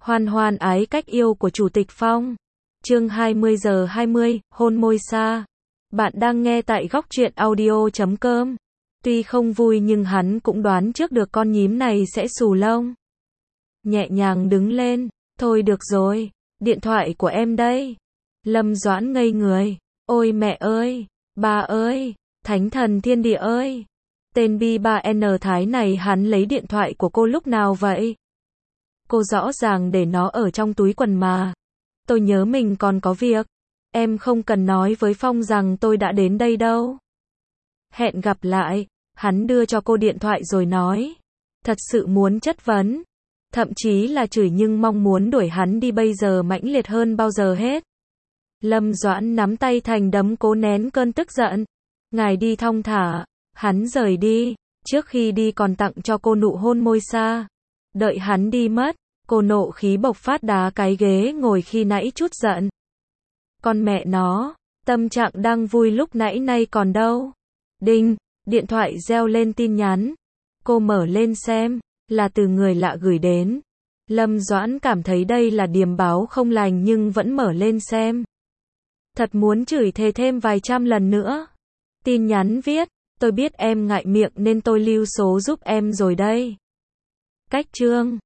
Hoan hoan ái cách yêu của Chủ tịch Phong. Chương 20:20, hôn môi xa. Bạn đang nghe tại góc truyện audio.com. Tuy không vui nhưng hắn cũng đoán trước được con nhím này sẽ xù lông. Nhẹ nhàng đứng lên, thôi được rồi, điện thoại của em đây. Lâm Doãn ngây người, ôi mẹ ơi, ba ơi, thánh thần thiên địa ơi. Tên B3N Thái này hắn lấy điện thoại của cô lúc nào vậy? Cô rõ ràng để nó ở trong túi quần mà. Tôi nhớ mình còn có việc. Em không cần nói với Phong rằng tôi đã đến đây đâu. Hẹn gặp lại. Hắn đưa cho cô điện thoại rồi nói. Thật sự muốn chất vấn. Thậm chí là chửi nhưng mong muốn đuổi hắn đi bây giờ mãnh liệt hơn bao giờ hết. Lâm Doãn nắm tay thành đấm cố nén cơn tức giận. Ngài đi thong thả. Hắn rời đi. Trước khi đi còn tặng cho cô nụ hôn môi xa. Đợi hắn đi mất. Cô nộ khí bộc phát đá cái ghế ngồi khi nãy chút giận. Con mẹ nó, tâm trạng đang vui lúc nãy nay còn đâu. Đinh, điện thoại reo lên tin nhắn. Cô mở lên xem, là từ người lạ gửi đến. Lâm Doãn cảm thấy đây là điềm báo không lành nhưng vẫn mở lên xem. Thật muốn chửi thề thêm vài trăm lần nữa. Tin nhắn viết, tôi biết em ngại miệng nên tôi lưu số giúp em rồi đây. Cách chương